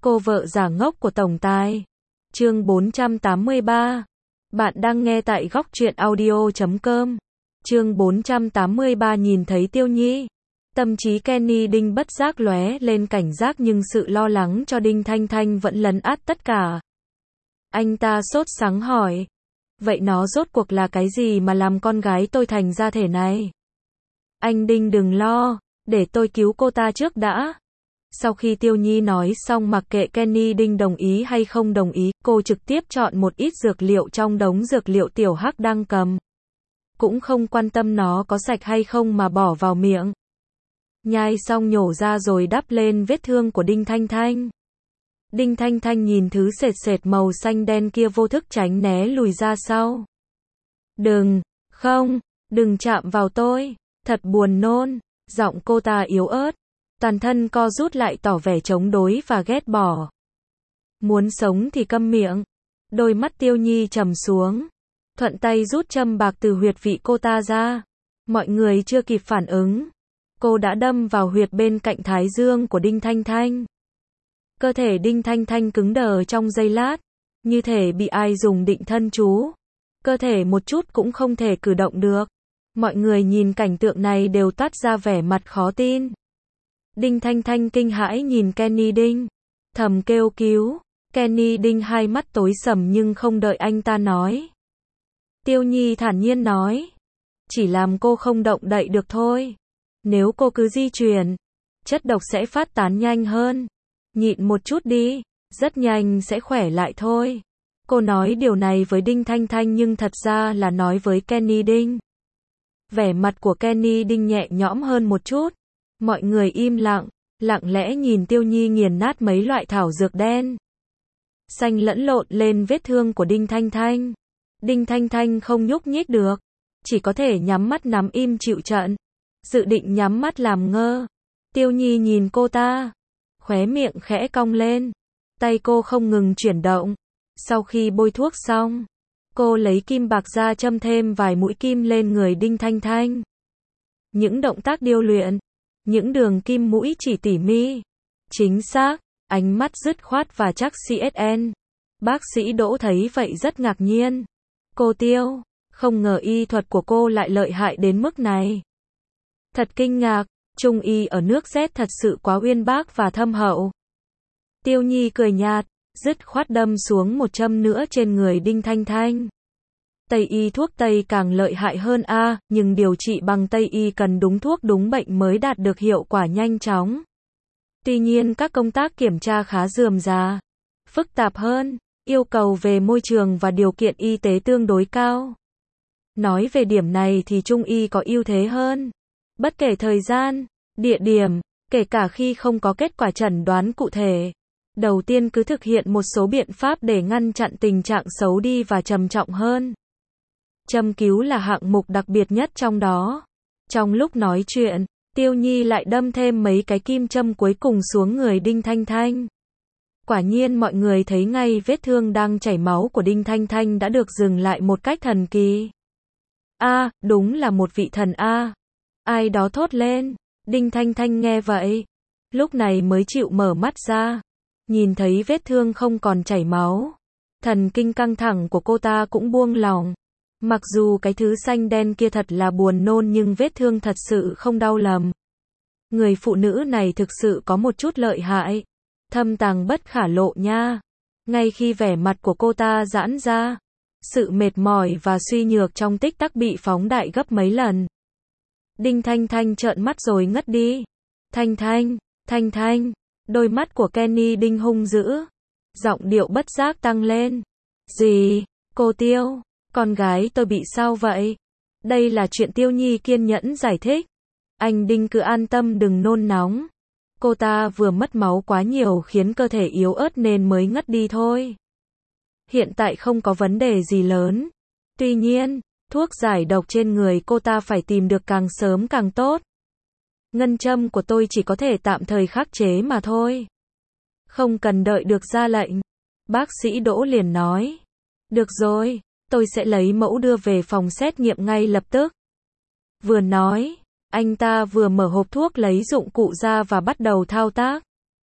Cô vợ giả ngốc của tổng tài. Chương 483. Bạn đang nghe tại góc truyện audio.com. Chương 483 nhìn thấy Tiêu Nhi. Tâm trí Kenny Đinh bất giác lóe lên cảnh giác nhưng sự lo lắng cho Đinh Thanh Thanh vẫn lấn át tất cả. Anh ta sốt sắng hỏi. Vậy nó rốt cuộc là cái gì mà làm con gái tôi thành ra thể này? Anh Đinh đừng lo, để tôi cứu cô ta trước đã. Sau khi Tiêu Nhi nói xong mặc kệ Kenny Đinh đồng ý hay không đồng ý, cô trực tiếp chọn một ít dược liệu trong đống dược liệu Tiểu Hắc đang cầm. Cũng không quan tâm nó có sạch hay không mà bỏ vào miệng. Nhai xong nhổ ra rồi đắp lên vết thương của Đinh Thanh Thanh. Đinh Thanh Thanh nhìn thứ sệt sệt màu xanh đen kia vô thức tránh né lùi ra sau. Đừng chạm vào tôi, thật buồn nôn, giọng cô ta yếu ớt. Toàn thân co rút lại tỏ vẻ chống đối và ghét bỏ. Muốn sống thì câm miệng. Đôi mắt Tiêu Nhi trầm xuống. Thuận tay rút châm bạc từ huyệt vị cô ta ra. Mọi người chưa kịp phản ứng. Cô đã đâm vào huyệt bên cạnh thái dương của Đinh Thanh Thanh. Cơ thể Đinh Thanh Thanh cứng đờ trong giây lát. Như thể bị ai dùng định thân chú. Cơ thể một chút cũng không thể cử động được. Mọi người nhìn cảnh tượng này đều toát ra vẻ mặt khó tin. Đinh Thanh Thanh kinh hãi nhìn Kenny Đinh. Thầm kêu cứu. Kenny Đinh hai mắt tối sầm nhưng không đợi anh ta nói. Tiêu Nhi thản nhiên nói. Chỉ làm cô không động đậy được thôi. Nếu cô cứ di chuyển, chất độc sẽ phát tán nhanh hơn. Nhịn một chút đi, rất nhanh sẽ khỏe lại thôi. Cô nói điều này với Đinh Thanh Thanh nhưng thật ra là nói với Kenny Đinh. Vẻ mặt của Kenny Đinh nhẹ nhõm hơn một chút. Mọi người im lặng, lặng lẽ nhìn Tiêu Nhi nghiền nát mấy loại thảo dược đen xanh lẫn lộn lên vết thương của Đinh Thanh Thanh. Đinh Thanh Thanh không nhúc nhích được, chỉ có thể nhắm mắt nằm im chịu trận. Dự định nhắm mắt làm ngơ. Tiêu Nhi nhìn cô ta, khóe miệng khẽ cong lên, tay cô không ngừng chuyển động. Sau khi bôi thuốc xong, cô lấy kim bạc ra châm thêm vài mũi kim lên người Đinh Thanh Thanh. Những động tác điêu luyện, những đường kim mũi chỉ tỉ mi, chính xác, ánh mắt dứt khoát và chắc CSN. Bác sĩ Đỗ thấy vậy rất ngạc nhiên. Cô Tiêu, không ngờ y thuật của cô lại lợi hại đến mức này. Thật kinh ngạc, trung y ở nước Z thật sự quá uyên bác và thâm hậu. Tiêu Nhi cười nhạt, dứt khoát đâm xuống một châm nữa trên người Đinh Thanh Thanh. Tây y thuốc Tây càng lợi hại hơn nhưng điều trị bằng Tây y cần đúng thuốc đúng bệnh mới đạt được hiệu quả nhanh chóng. Tuy nhiên các công tác kiểm tra khá rườm rà, phức tạp hơn, yêu cầu về môi trường và điều kiện y tế tương đối cao. Nói về điểm này thì Trung y có ưu thế hơn. Bất kể thời gian, địa điểm, kể cả khi không có kết quả chẩn đoán cụ thể. Đầu tiên cứ thực hiện một số biện pháp để ngăn chặn tình trạng xấu đi và trầm trọng hơn. Châm cứu là hạng mục đặc biệt nhất trong đó. Trong lúc nói chuyện, Tiêu Nhi lại đâm thêm mấy cái kim châm cuối cùng xuống người Đinh Thanh Thanh. Quả nhiên mọi người thấy ngay vết thương đang chảy máu của Đinh Thanh Thanh đã được dừng lại một cách thần kỳ. Đúng là một vị thần Ai đó thốt lên. Đinh Thanh Thanh nghe vậy, lúc này mới chịu mở mắt ra. Nhìn thấy vết thương không còn chảy máu, thần kinh căng thẳng của cô ta cũng buông lỏng. Mặc dù cái thứ xanh đen kia thật là buồn nôn nhưng vết thương thật sự không đau lầm. Người phụ nữ này thực sự có một chút lợi hại. Thâm tàng bất khả lộ nha. Ngay khi vẻ mặt của cô ta giãn ra, sự mệt mỏi và suy nhược trong tích tắc bị phóng đại gấp mấy lần. Đinh Thanh Thanh trợn mắt rồi ngất đi. Thanh Thanh. Đôi mắt của Kenny Đinh hung dữ. Giọng điệu bất giác tăng lên. Gì? Cô Tiêu, con gái tôi bị sao vậy? Đây là chuyện Tiêu Nhi kiên nhẫn giải thích. Anh Đinh cứ an tâm đừng nôn nóng. Cô ta vừa mất máu quá nhiều khiến cơ thể yếu ớt nên mới ngất đi thôi. Hiện tại không có vấn đề gì lớn. Tuy nhiên, thuốc giải độc trên người cô ta phải tìm được càng sớm càng tốt. Ngân châm của tôi chỉ có thể tạm thời khắc chế mà thôi. Không cần đợi được ra lệnh. Bác sĩ Đỗ liền nói. Được rồi, tôi sẽ lấy mẫu đưa về phòng xét nghiệm ngay lập tức. Vừa nói, anh ta vừa mở hộp thuốc lấy dụng cụ ra và bắt đầu thao tác.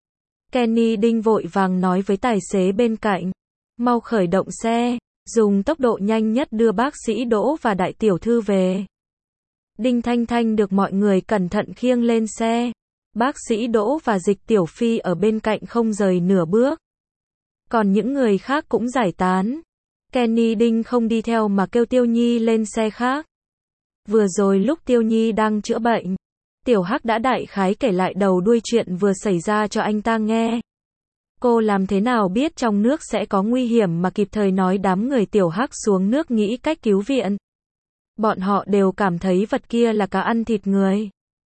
Kenny Đinh vội vàng nói với tài xế bên cạnh. Mau khởi động xe, dùng tốc độ nhanh nhất đưa bác sĩ Đỗ và đại tiểu thư về. Đinh Thanh Thanh được mọi người cẩn thận khiêng lên xe. Bác sĩ Đỗ và Dịch Tiểu Phi ở bên cạnh không rời nửa bước. Còn những người khác cũng giải tán. Kenny Đinh không đi theo mà kêu Tiêu Nhi lên xe khác. Vừa rồi lúc Tiêu Nhi đang chữa bệnh, Tiểu Hắc đã đại khái kể lại đầu đuôi chuyện vừa xảy ra cho anh ta nghe. Cô làm thế nào biết trong nước sẽ có nguy hiểm mà kịp thời nói đám người Tiểu Hắc xuống nước nghĩ cách cứu viện. Bọn họ đều cảm thấy vật kia là cá ăn thịt người.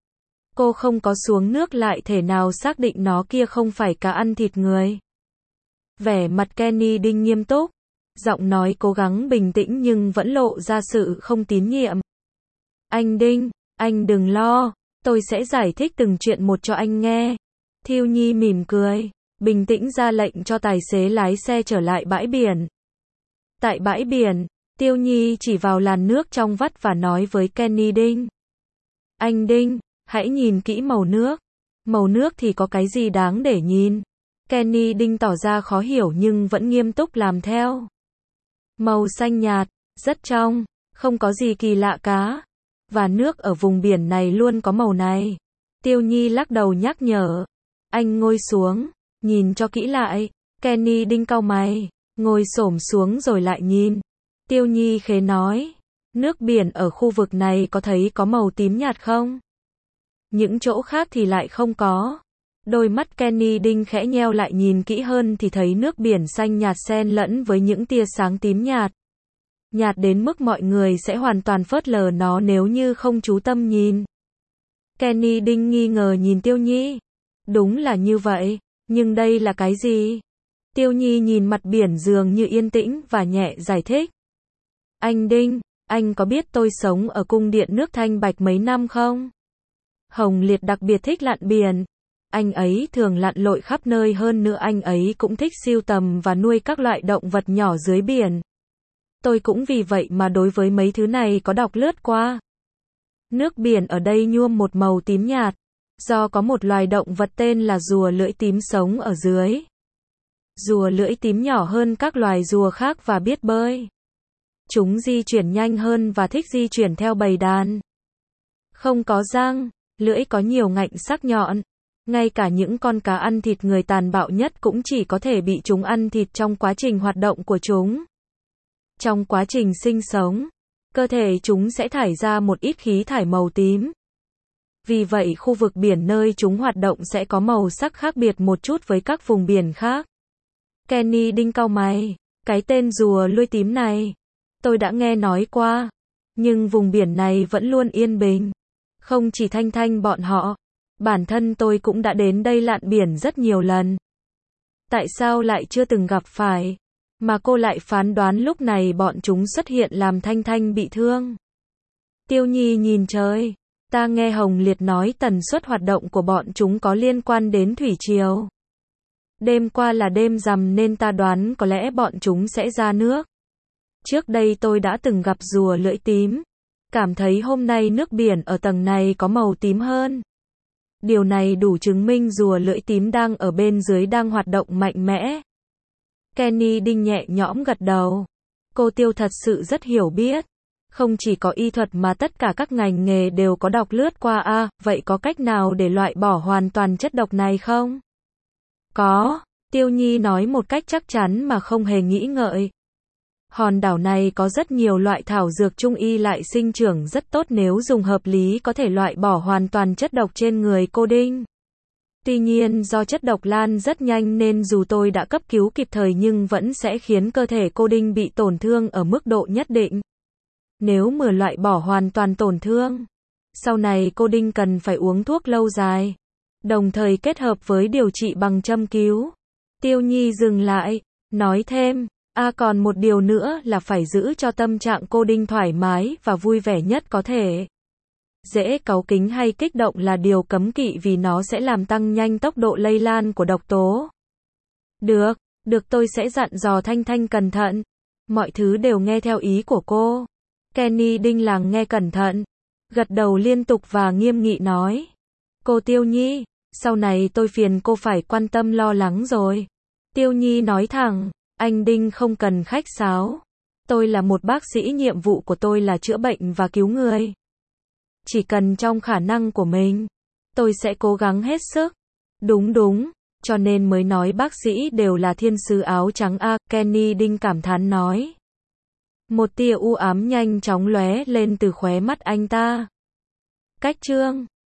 Cô không có xuống nước lại thể nào xác định nó kia không phải cá ăn thịt người. Vẻ mặt Kenny Đinh nghiêm túc, giọng nói cố gắng bình tĩnh nhưng vẫn lộ ra sự không tín nhiệm. Anh Đinh, anh đừng lo, tôi sẽ giải thích từng chuyện một cho anh nghe. Thiêu Nhi mỉm cười, bình tĩnh ra lệnh cho tài xế lái xe trở lại bãi biển. Tại bãi biển, Tiêu Nhi chỉ vào làn nước trong vắt và nói với Kenny Đinh. Anh Đinh, hãy nhìn kỹ màu nước. Màu nước thì có cái gì đáng để nhìn? Kenny Đinh tỏ ra khó hiểu nhưng vẫn nghiêm túc làm theo. Màu xanh nhạt, rất trong, không có gì kỳ lạ cả. Và nước ở vùng biển này luôn có màu này. Tiêu Nhi lắc đầu nhắc nhở. Anh ngồi xuống, nhìn cho kỹ lại. Kenny Đinh cau mày, ngồi xổm xuống rồi lại nhìn. Tiêu Nhi khẽ nói. Nước biển ở khu vực này có thấy có màu tím nhạt không? Những chỗ khác thì lại không có. Đôi mắt Kenny Đinh khẽ nheo lại nhìn kỹ hơn thì thấy nước biển xanh nhạt xen lẫn với những tia sáng tím nhạt. Nhạt đến mức mọi người sẽ hoàn toàn phớt lờ nó nếu như không chú tâm nhìn. Kenny Đinh nghi ngờ nhìn Tiêu Nhi. Đúng là như vậy, nhưng đây là cái gì? Tiêu Nhi nhìn mặt biển dường như yên tĩnh và nhẹ giải thích. Anh Đinh, anh có biết tôi sống ở cung điện nước Thanh Bạch mấy năm không? Hồng Liệt đặc biệt thích lặn biển. Anh ấy thường lặn lội khắp nơi, hơn nữa anh ấy cũng thích sưu tầm và nuôi các loại động vật nhỏ dưới biển. Tôi cũng vì vậy mà đối với mấy thứ này có đọc lướt qua. Nước biển ở đây nhuộm một màu tím nhạt, do có một loài động vật tên là rùa lưỡi tím sống ở dưới. Rùa lưỡi tím nhỏ hơn các loài rùa khác và biết bơi. Chúng di chuyển nhanh hơn và thích di chuyển theo bầy đàn. Không có răng, lưỡi có nhiều ngạnh sắc nhọn. Ngay cả những con cá ăn thịt người tàn bạo nhất cũng chỉ có thể bị chúng ăn thịt trong quá trình hoạt động của chúng. Trong quá trình sinh sống, cơ thể chúng sẽ thải ra một ít khí thải màu tím. Vì vậy khu vực biển nơi chúng hoạt động sẽ có màu sắc khác biệt một chút với các vùng biển khác. Kenny Đinh cau mày, cái tên rùa lưỡi tím này, tôi đã nghe nói qua. Nhưng vùng biển này vẫn luôn yên bình. Không chỉ Thanh Thanh bọn họ, bản thân tôi cũng đã đến đây lặn biển rất nhiều lần. Tại sao lại chưa từng gặp phải? Mà cô lại phán đoán lúc này bọn chúng xuất hiện làm Thanh Thanh bị thương. Tiêu Nhi nhìn trời. Ta nghe Hồng Liệt nói tần suất hoạt động của bọn chúng có liên quan đến thủy triều. Đêm qua là đêm rằm nên ta đoán có lẽ bọn chúng sẽ ra nước. Trước đây tôi đã từng gặp rùa lưỡi tím. Cảm thấy hôm nay nước biển ở tầng này có màu tím hơn. Điều này đủ chứng minh rùa lưỡi tím đang ở bên dưới đang hoạt động mạnh mẽ. Kenny Đinh nhẹ nhõm gật đầu. Cô Tiêu thật sự rất hiểu biết. Không chỉ có y thuật mà tất cả các ngành nghề đều có đọc lướt qua vậy có cách nào để loại bỏ hoàn toàn chất độc này không? Có, Tiêu Nhi nói một cách chắc chắn mà không hề nghĩ ngợi. Hòn đảo này có rất nhiều loại thảo dược trung y lại sinh trưởng rất tốt, nếu dùng hợp lý có thể loại bỏ hoàn toàn chất độc trên người cô Đinh. Tuy nhiên do chất độc lan rất nhanh nên dù tôi đã cấp cứu kịp thời nhưng vẫn sẽ khiến cơ thể cô Đinh bị tổn thương ở mức độ nhất định. Nếu mà loại bỏ hoàn toàn tổn thương, sau này cô Đinh cần phải uống thuốc lâu dài, đồng thời kết hợp với điều trị bằng châm cứu. Tiêu Nhi dừng lại, nói thêm, còn một điều nữa là phải giữ cho tâm trạng cô Đinh thoải mái và vui vẻ nhất có thể. Dễ cáu kính hay kích động là điều cấm kỵ vì nó sẽ làm tăng nhanh tốc độ lây lan của độc tố. Được tôi sẽ dặn dò Thanh Thanh cẩn thận. Mọi thứ đều nghe theo ý của cô. Kenny Đinh lắng nghe cẩn thận, gật đầu liên tục và nghiêm nghị nói. Cô Tiêu Nhi, Sau này tôi phiền cô phải quan tâm lo lắng rồi. Tiêu Nhi nói thẳng, anh Đinh không cần khách sáo. Tôi là một bác sĩ, nhiệm vụ của tôi là chữa bệnh và cứu người. Chỉ cần trong khả năng của mình, tôi sẽ cố gắng hết sức. Đúng, cho nên mới nói bác sĩ đều là thiên sứ áo trắng a, Kenny Đinh cảm thán nói. Một tia u ám nhanh chóng lóe lên từ khóe mắt anh ta. Cách chương